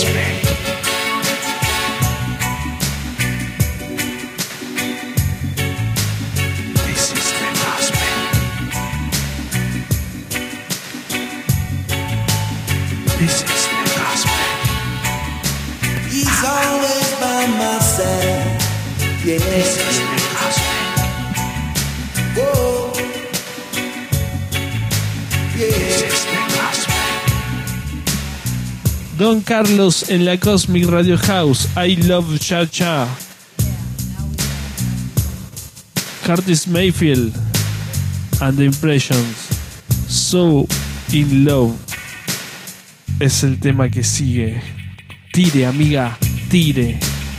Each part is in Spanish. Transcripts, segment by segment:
Don Carlos en la Cosmic Radio House. I Love Cha Cha. Curtis Mayfield and the Impressions. So in Love es el tema que sigue. Tire, amiga, tire.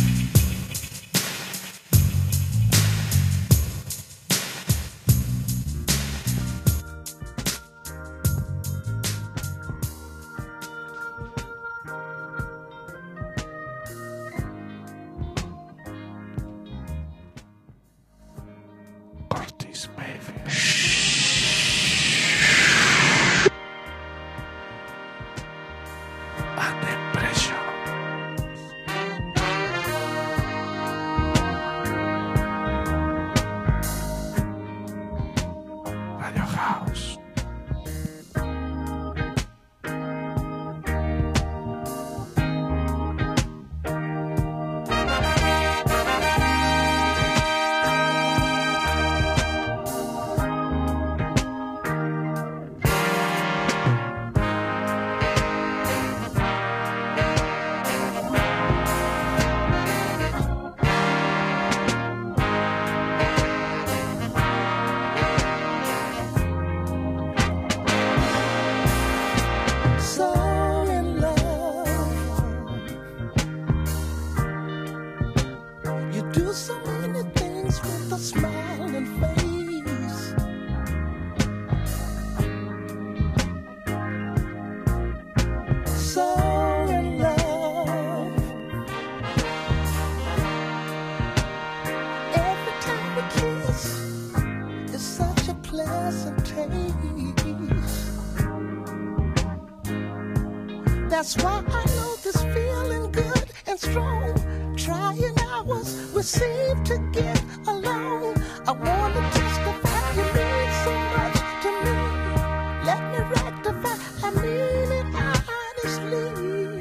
That's why I know this feeling good and strong. Trying hours we seem to get along. I wanna testify you mean so much to me. Let me rectify, I mean it honestly.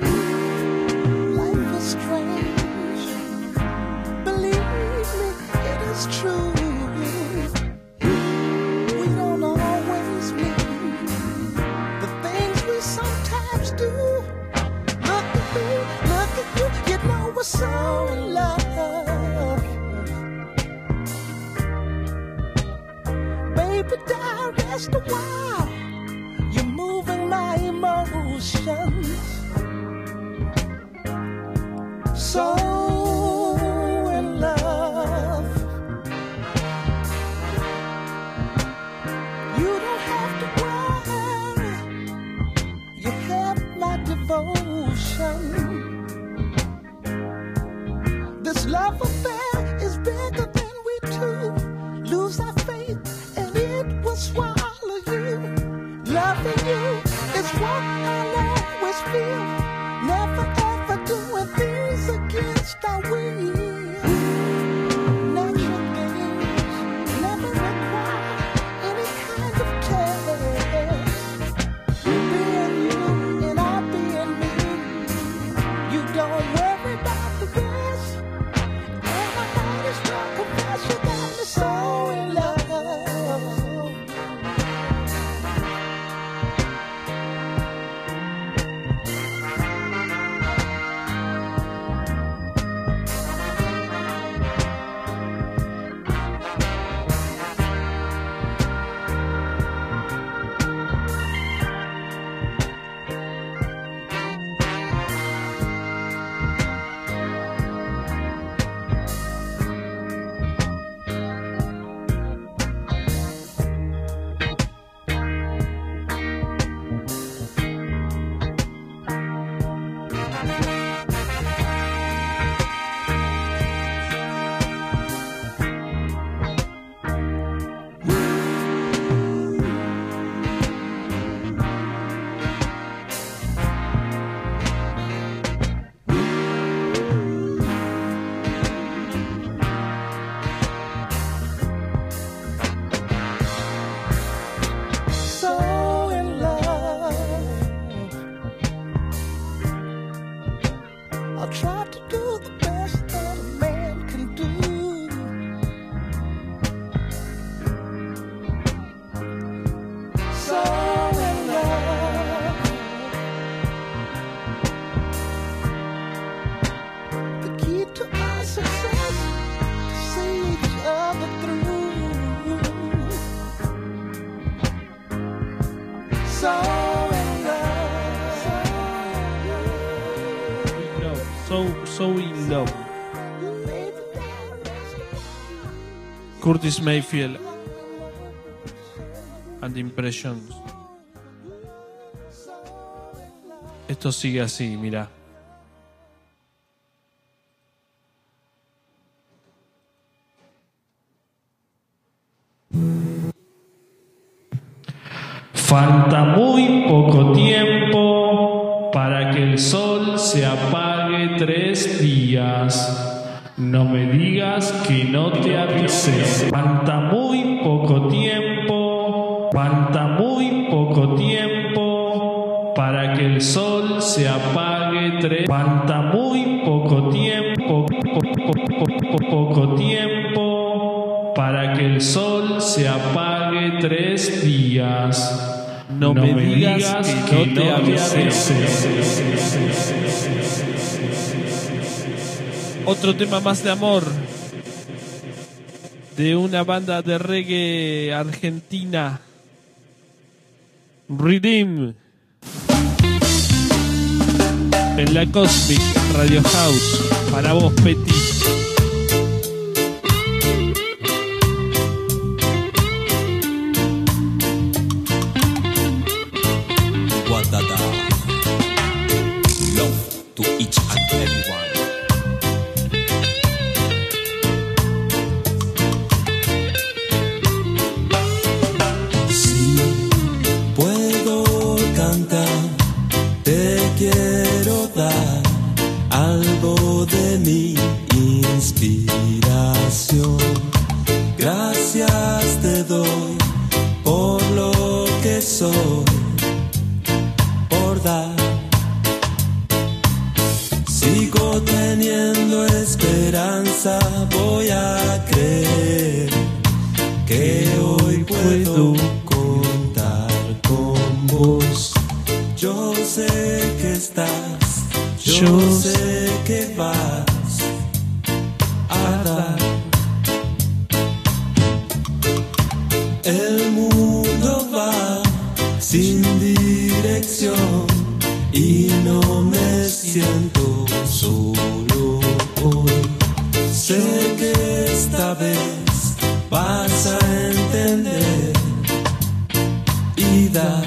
Life is strange. Believe me, it is true. We don't always mean the things we sometimes do. Look at you, you know we're so in love. Baby, rest a while. You're moving my emotions. So in love. You don't have to worry. You have my devotion. This love affair is bigger than we two. Lose our faith and it will swallow you. Loving you is what I'll always feel. Never ever doing things against our will. Natural things never require any kind of test. Being you and I being me. You don't worry about the rest. So in Love. Curtis Mayfield and Impressions. Esto sigue así, mira. Falta muy poco tiempo para que el sol se apague 3 días. No me digas que no te avisé. Falta muy poco tiempo. Falta muy poco tiempo para que el sol se apague 3. Falta muy poco tiempo. Poco tiempo para que el sol se apague 3 días. No me digas que no te avisé. Otro tema más de amor de una banda de reggae argentina, Redeem, en la Cosmic Radio House. Para vos, Petit. Love to each and everyone. Si puedo cantar, te quiero dar algo de mi inspiración. Gracias te doy por lo que soy, por dar. Sigo teniendo esperanza, voy a creer que hoy puedo contar con vos. Yo sé que estás, yo sé que vas a dar. El mundo va sin dirección y no me siento solo hoy. Sé que esta vez vas a entender y dar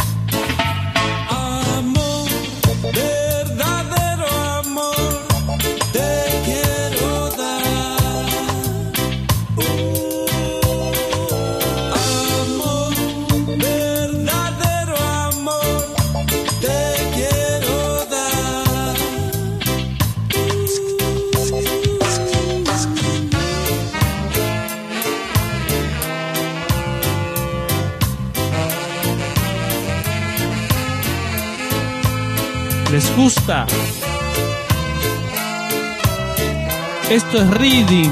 amor, verdadero amor, te quiero dar. Amor, verdadero amor, te quiero dar. ¿Les gusta? Esto es Reading.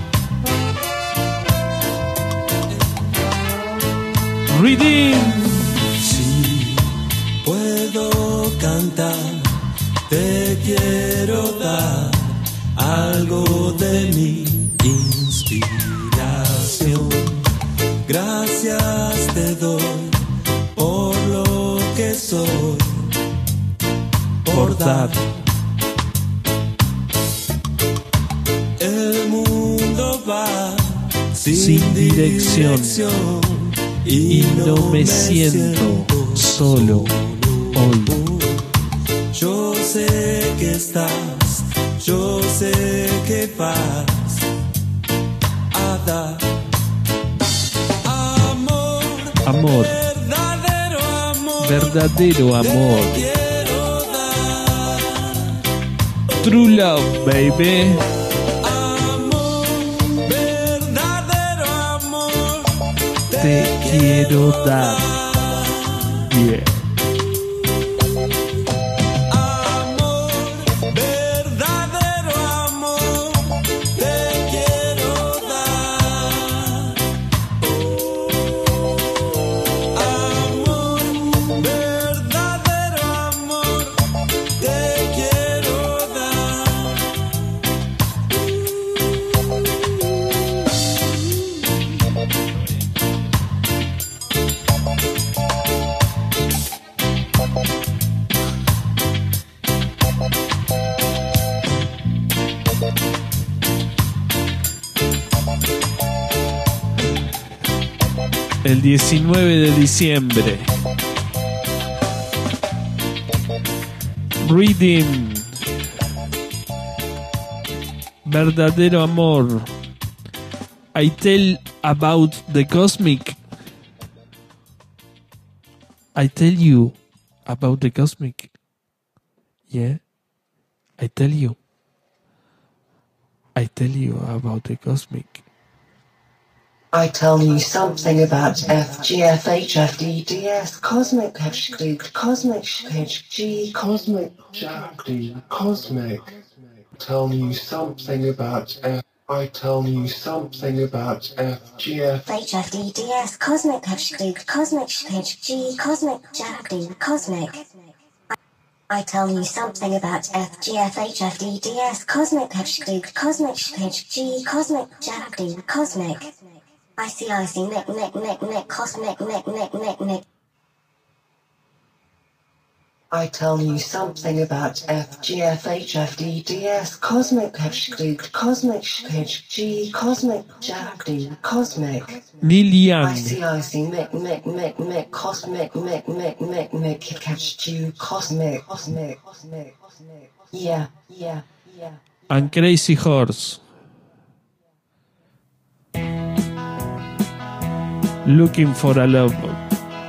Reading. Si puedo cantar, te quiero dar algo de mi inspiración. Gracias te doy por lo que soy, por dar. El mundo va sin dirección y no me siento solo hoy. Yo sé que estás, yo sé que vas a dar amor, Amor, verdadero amor, verdadero amor. te quiero dar. True love, baby. Amor, verdadero amor, Te quiero dar. Yeah. amor, verdadero amor, te quiero dar. Amor, verdadero amor, te quiero dar. el 19 de diciembre. Reading. Verdadero amor. I tell about the cosmic. I tell you about the cosmic. Yeah, I tell you. I tell you about the cosmic. I tell you something about FGFHFDDS cosmic HG cosmic HG cosmic Jackie, cosmic. Tell you something about I tell you something about FGF HFDDS cosmic HG cosmic HG cosmic Jackie cosmic. I tell you something about FGFHFDDS cosmic HG cosmic HG cosmic Jackie cosmic. I see nick cosmic nick. I tell you something about FGFHFDDS cosmic HG cosmic HG cosmic Jackie cosmic. Neil Young. I see Mick cosmic Mick catch you cosmic. Yeah. And Crazy Horse. Looking for a Love.